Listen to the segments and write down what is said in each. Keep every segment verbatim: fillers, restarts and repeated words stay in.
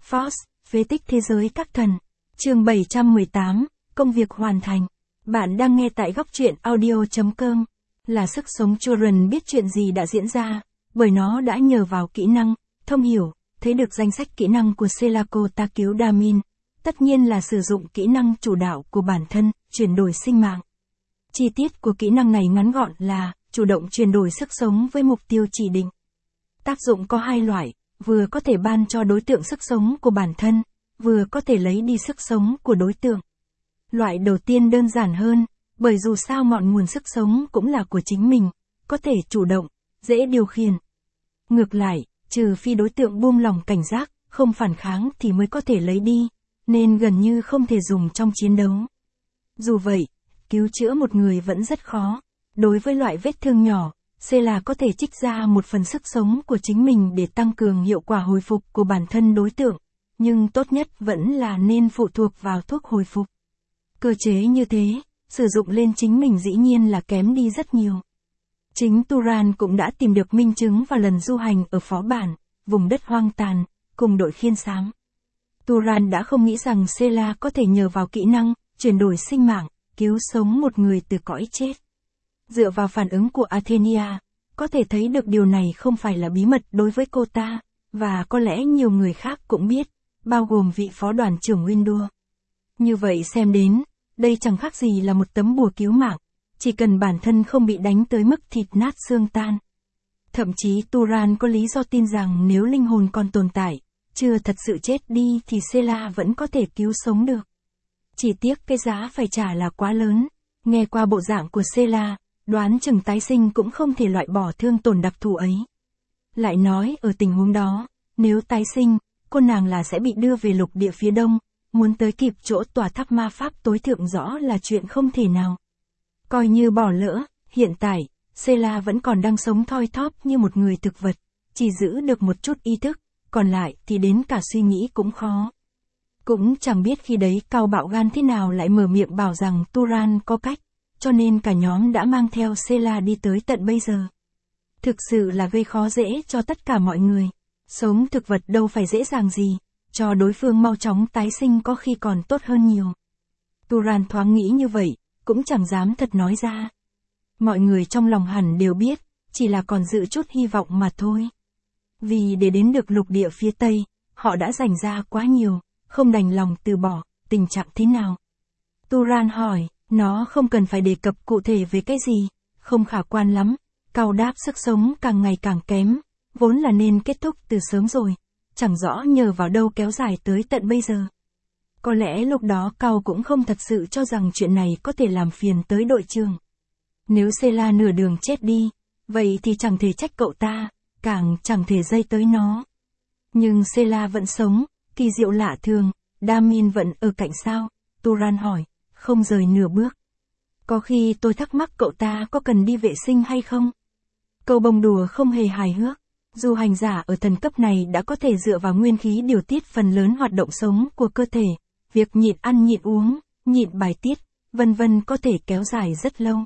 Force, phế tích thế giới các thần. Chương bảy trăm mười tám, công việc hoàn thành. Bạn đang nghe tại góc truyện audio chấm com. Là sức sống Children biết chuyện gì đã diễn ra, bởi nó đã nhờ vào kỹ năng, thông hiểu, thấy được danh sách kỹ năng của Selako ta cứu Damin. Tất nhiên là sử dụng kỹ năng chủ đạo của bản thân, chuyển đổi sinh mạng. Chi tiết của kỹ năng này ngắn gọn là, chủ động chuyển đổi sức sống với mục tiêu chỉ định. Tác dụng có hai loại, vừa có thể ban cho đối tượng sức sống của bản thân, vừa có thể lấy đi sức sống của đối tượng. Loại đầu tiên đơn giản hơn, bởi dù sao ngọn nguồn sức sống cũng là của chính mình, có thể chủ động, dễ điều khiển. Ngược lại, trừ phi đối tượng buông lỏng cảnh giác, không phản kháng thì mới có thể lấy đi, nên gần như không thể dùng trong chiến đấu. Dù vậy, cứu chữa một người vẫn rất khó. Đối với loại vết thương nhỏ, Sela có thể trích ra một phần sức sống của chính mình để tăng cường hiệu quả hồi phục của bản thân đối tượng, nhưng tốt nhất vẫn là nên phụ thuộc vào thuốc hồi phục. Cơ chế như thế, sử dụng lên chính mình dĩ nhiên là kém đi rất nhiều. Chính Turan cũng đã tìm được minh chứng vào lần du hành ở phó bản, vùng đất hoang tàn, cùng đội khiên xám. Turan đã không nghĩ rằng Sela có thể nhờ vào kỹ năng, chuyển đổi sinh mạng, cứu sống một người từ cõi chết. Dựa vào phản ứng của Athenia, có thể thấy được điều này không phải là bí mật đối với cô ta, và có lẽ nhiều người khác cũng biết, bao gồm vị phó đoàn trưởng Windur. Như vậy xem đến, đây chẳng khác gì là một tấm bùa cứu mạng, chỉ cần bản thân không bị đánh tới mức thịt nát xương tan. Thậm chí Turan có lý do tin rằng nếu linh hồn còn tồn tại, chưa thật sự chết đi thì Sela vẫn có thể cứu sống được. Chỉ tiếc cái giá phải trả là quá lớn, nghe qua bộ dạng của Sela, đoán chừng tái sinh cũng không thể loại bỏ thương tổn đặc thù ấy. Lại nói ở tình huống đó, nếu tái sinh, cô nàng là sẽ bị đưa về lục địa phía đông, muốn tới kịp chỗ tòa tháp ma pháp tối thượng rõ là chuyện không thể nào. Coi như bỏ lỡ, hiện tại, Sela vẫn còn đang sống thoi thóp như một người thực vật, chỉ giữ được một chút ý thức, còn lại thì đến cả suy nghĩ cũng khó. Cũng chẳng biết khi đấy Cao bạo gan thế nào lại mở miệng bảo rằng Turan có cách, cho nên cả nhóm đã mang theo Sela đi tới tận bây giờ. Thực sự là gây khó dễ cho tất cả mọi người. Sống thực vật đâu phải dễ dàng gì, cho đối phương mau chóng tái sinh có khi còn tốt hơn nhiều. Turan thoáng nghĩ như vậy, cũng chẳng dám thật nói ra. Mọi người trong lòng hẳn đều biết, chỉ là còn giữ chút hy vọng mà thôi. Vì để đến được lục địa phía Tây, họ đã dành ra quá nhiều, không đành lòng từ bỏ, tình trạng thế nào? Turan hỏi, nó không cần phải đề cập cụ thể về cái gì, không khả quan lắm. Cao đáp sức sống càng ngày càng kém, vốn là nên kết thúc từ sớm rồi, chẳng rõ nhờ vào đâu kéo dài tới tận bây giờ. Có lẽ lúc đó Cao cũng không thật sự cho rằng chuyện này có thể làm phiền tới đội trưởng. Nếu Sela nửa đường chết đi, vậy thì chẳng thể trách cậu ta, càng chẳng thể dây tới nó. Nhưng Sela vẫn sống, kỳ diệu lạ thường, Damin vẫn ở cạnh sao? Turan hỏi, không rời nửa bước. Có khi tôi thắc mắc cậu ta có cần đi vệ sinh hay không? Câu bông đùa không hề hài hước. Du hành giả ở thần cấp này đã có thể dựa vào nguyên khí điều tiết phần lớn hoạt động sống của cơ thể. Việc nhịn ăn nhịn uống, nhịn bài tiết, vân vân có thể kéo dài rất lâu.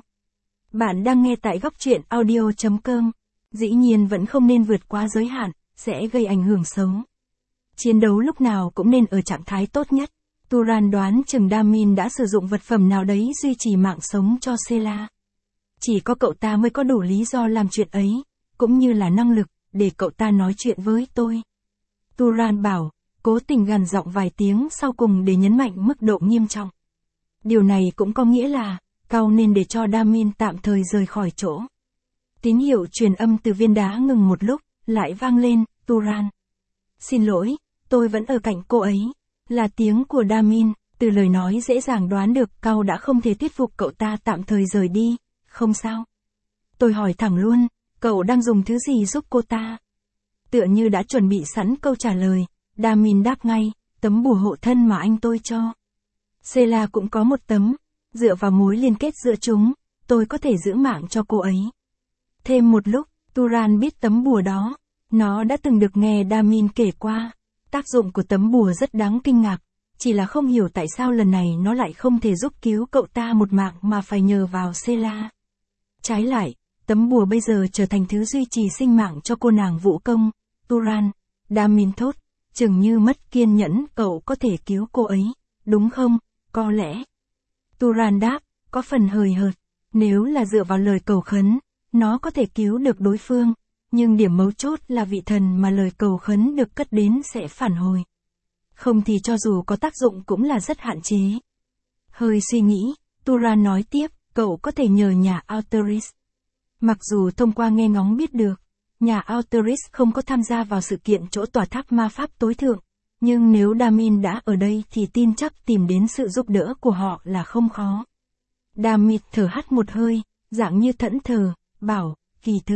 Bạn đang nghe tại góc truyện audio chấm com. Dĩ nhiên vẫn không nên vượt quá giới hạn, sẽ gây ảnh hưởng xấu. Chiến đấu lúc nào cũng nên ở trạng thái tốt nhất. Turan đoán chừng Damin đã sử dụng vật phẩm nào đấy duy trì mạng sống cho Sela. Chỉ có cậu ta mới có đủ lý do làm chuyện ấy, cũng như là năng lực, để cậu ta nói chuyện với tôi. Turan bảo, cố tình gằn giọng vài tiếng sau cùng để nhấn mạnh mức độ nghiêm trọng. Điều này cũng có nghĩa là, Cao nên để cho Damin tạm thời rời khỏi chỗ. Tín hiệu truyền âm từ viên đá ngừng một lúc, lại vang lên, Turan. Xin lỗi, tôi vẫn ở cạnh cô ấy. Là tiếng của Damin, từ lời nói dễ dàng đoán được Cao đã không thể thuyết phục cậu ta tạm thời rời đi, không sao. Tôi hỏi thẳng luôn, cậu đang dùng thứ gì giúp cô ta? Tựa như đã chuẩn bị sẵn câu trả lời, Damin đáp ngay, tấm bùa hộ thân mà anh tôi cho. Sela cũng có một tấm, dựa vào mối liên kết giữa chúng, tôi có thể giữ mạng cho cô ấy. Thêm một lúc, Turan biết tấm bùa đó, nó đã từng được nghe Damin kể qua. Tác dụng của tấm bùa rất đáng kinh ngạc, chỉ là không hiểu tại sao lần này nó lại không thể giúp cứu cậu ta một mạng mà phải nhờ vào Sela. Trái lại, tấm bùa bây giờ trở thành thứ duy trì sinh mạng cho cô nàng vũ công, Turan. Damin thốt, chừng như mất kiên nhẫn, cậu có thể cứu cô ấy, đúng không? Có lẽ. Turan đáp, có phần hời hợt. Nếu là dựa vào lời cầu khấn, nó có thể cứu được đối phương, nhưng điểm mấu chốt là vị thần mà lời cầu khấn được cất đến sẽ phản hồi. Không thì cho dù có tác dụng cũng là rất hạn chế. Hơi suy nghĩ, Turan nói tiếp, cậu có thể nhờ nhà Alteris. Mặc dù thông qua nghe ngóng biết được, nhà Alteris không có tham gia vào sự kiện chỗ tòa tháp ma pháp tối thượng, nhưng nếu Damin đã ở đây thì tin chắc tìm đến sự giúp đỡ của họ là không khó. Damit thở hắt một hơi, dạng như thẫn thờ, bảo, kỳ thực.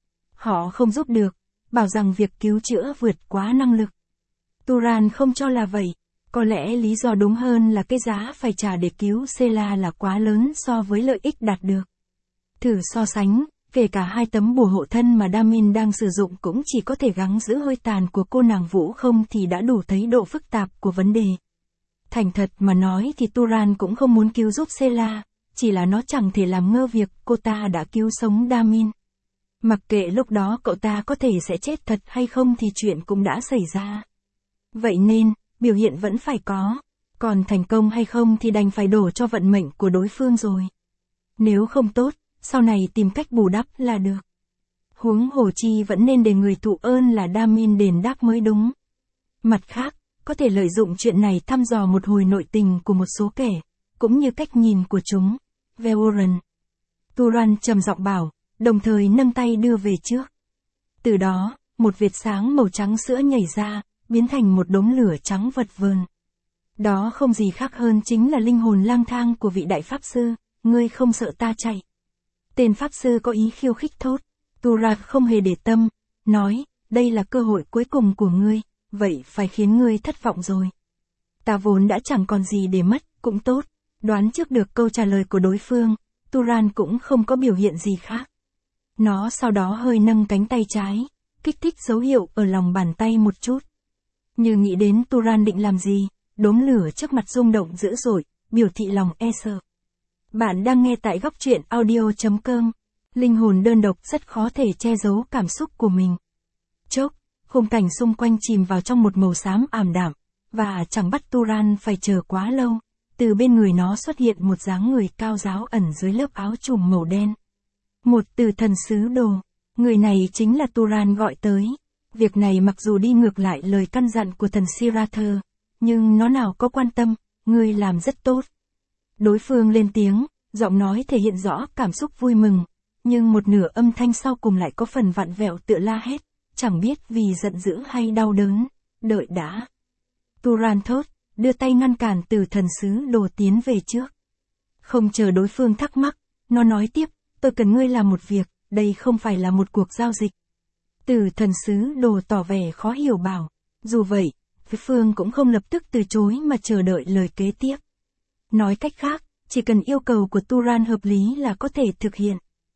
Họ không giúp được, bảo rằng việc cứu chữa vượt quá năng lực. Turan không cho là vậy, có lẽ lý do đúng hơn là cái giá phải trả để cứu Sela là quá lớn so với lợi ích đạt được. Thử so sánh, kể cả hai tấm bùa hộ thân mà Damin đang sử dụng cũng chỉ có thể gắng giữ hơi tàn của cô nàng Vũ không thì đã đủ thấy độ phức tạp của vấn đề. Thành thật mà nói thì Turan cũng không muốn cứu giúp Sela, chỉ là nó chẳng thể làm ngơ việc cô ta đã cứu sống Damin. Mặc kệ lúc đó cậu ta có thể sẽ chết thật hay không thì chuyện cũng đã xảy ra. Vậy nên, biểu hiện vẫn phải có, còn thành công hay không thì đành phải đổ cho vận mệnh của đối phương rồi. Nếu không tốt, sau này tìm cách bù đắp là được. Huống hồ chi vẫn nên để người thụ ơn là Damin đền đáp mới đúng. Mặt khác, có thể lợi dụng chuyện này thăm dò một hồi nội tình của một số kẻ, cũng như cách nhìn của chúng. Veoran. Turan trầm giọng bảo, đồng thời nâng tay đưa về trước. Từ đó, một vệt sáng màu trắng sữa nhảy ra, biến thành một đống lửa trắng vật vờn. Đó không gì khác hơn chính là linh hồn lang thang của vị đại pháp sư, ngươi không sợ ta chạy. Tên pháp sư có ý khiêu khích thốt. Turan không hề để tâm, nói, đây là cơ hội cuối cùng của ngươi, vậy phải khiến ngươi thất vọng rồi. Ta vốn đã chẳng còn gì để mất, cũng tốt. Đoán trước được câu trả lời của đối phương, Turan cũng không có biểu hiện gì khác. Nó sau đó hơi nâng cánh tay trái, kích thích dấu hiệu ở lòng bàn tay một chút. Như nghĩ đến Turan định làm gì, đốm lửa trước mặt rung động dữ dội, biểu thị lòng e sợ. Bạn đang nghe tại góc truyện audio chấm com. Linh hồn đơn độc rất khó thể che giấu cảm xúc của mình. Chốc, khung cảnh xung quanh chìm vào trong một màu xám ảm đạm, và chẳng bắt Turan phải chờ quá lâu. Từ bên người nó xuất hiện một dáng người cao ráo ẩn dưới lớp áo trùm màu đen. Một từ thần sứ đồ. Người này chính là Turan gọi tới. Việc này mặc dù đi ngược lại lời căn dặn của thần Sirather, nhưng nó nào có quan tâm, ngươi làm rất tốt. Đối phương lên tiếng, giọng nói thể hiện rõ cảm xúc vui mừng, nhưng một nửa âm thanh sau cùng lại có phần vặn vẹo tựa la hét, chẳng biết vì giận dữ hay đau đớn. Đợi đã. Turan thốt, đưa tay ngăn cản từ thần sứ đồ tiến về trước. Không chờ đối phương thắc mắc, nó nói tiếp, tôi cần ngươi làm một việc, đây không phải là một cuộc giao dịch. Từ thần sứ đồ tỏ vẻ khó hiểu bảo, dù vậy, phía phương cũng không lập tức từ chối mà chờ đợi lời kế tiếp. Nói cách khác, chỉ cần yêu cầu của Turan hợp lý là có thể thực hiện.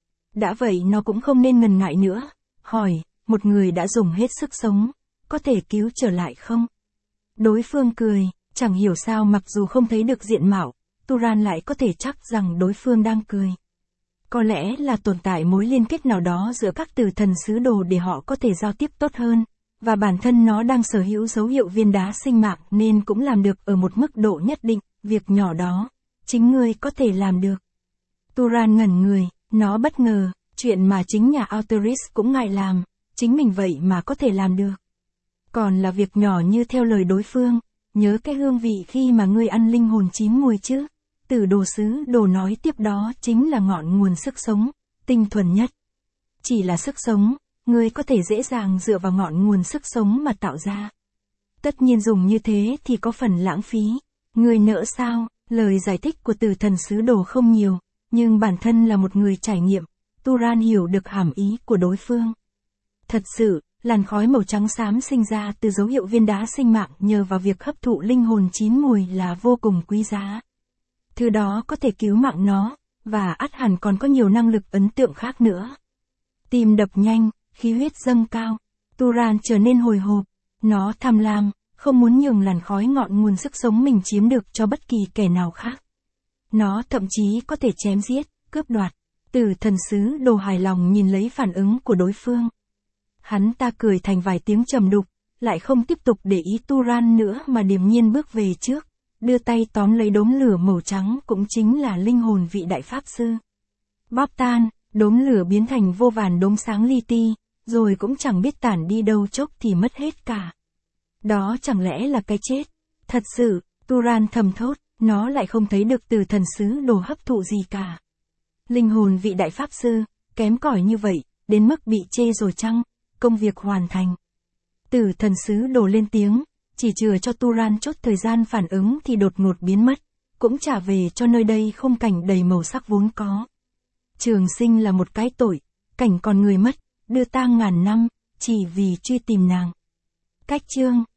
Đã vậy nó cũng không nên ngần ngại nữa, hỏi, một người đã dùng hết sức sống, có thể cứu trở lại không? Đối phương cười, chẳng hiểu sao mặc dù không thấy được diện mạo, Turan lại có thể chắc rằng đối phương đang cười. Có lẽ là tồn tại mối liên kết nào đó giữa các từ thần sứ đồ để họ có thể giao tiếp tốt hơn, và bản thân nó đang sở hữu dấu hiệu viên đá sinh mạng nên cũng làm được ở một mức độ nhất định, việc nhỏ đó, chính ngươi có thể làm được. Turan ngẩn người, nó bất ngờ, chuyện mà chính nhà Alteris cũng ngại làm, chính mình vậy mà có thể làm được. Còn là việc nhỏ như theo lời đối phương, nhớ cái hương vị khi mà ngươi ăn linh hồn chín mùi chứ. Từ đồ sứ đồ nói tiếp đó chính là ngọn nguồn sức sống, tinh thuần nhất. Chỉ là sức sống, ngươi có thể dễ dàng dựa vào ngọn nguồn sức sống mà tạo ra. Tất nhiên dùng như thế thì có phần lãng phí. Ngươi nỡ sao? Lời giải thích của từ thần sứ đồ không nhiều, nhưng bản thân là một người trải nghiệm, Turan hiểu được hàm ý của đối phương. Thật sự, làn khói màu trắng xám sinh ra từ dấu hiệu viên đá sinh mạng nhờ vào việc hấp thụ linh hồn chín mùi là vô cùng quý giá. Thứ đó có thể cứu mạng nó, và ắt hẳn còn có nhiều năng lực ấn tượng khác nữa. Tim đập nhanh, khí huyết dâng cao, Turan trở nên hồi hộp, nó tham lam, không muốn nhường làn khói ngọn nguồn sức sống mình chiếm được cho bất kỳ kẻ nào khác. Nó thậm chí có thể chém giết, cướp đoạt. Từ thần sứ đồ hài lòng nhìn lấy phản ứng của đối phương. Hắn ta cười thành vài tiếng trầm đục, lại không tiếp tục để ý Turan nữa mà điềm nhiên bước về trước, đưa tay tóm lấy đốm lửa màu trắng cũng chính là linh hồn vị đại pháp sư. Bóp tan, đốm lửa biến thành vô vàn đốm sáng li ti, rồi cũng chẳng biết tản đi đâu chốc thì mất hết cả. Đó chẳng lẽ là cái chết? Thật sự, Turan thầm thốt, nó lại không thấy được từ thần sứ đồ hấp thụ gì cả. Linh hồn vị đại pháp sư, kém cỏi như vậy, đến mức bị chê rồi chăng? Công việc hoàn thành. Tử thần sứ đồ lên tiếng, chỉ chừa cho Turan chốt thời gian phản ứng thì đột ngột biến mất, cũng trả về cho nơi đây khung cảnh đầy màu sắc vốn có. Trường sinh là một cái tội, cảnh còn người mất, đưa tang ngàn năm, chỉ vì truy tìm nàng. Cách chương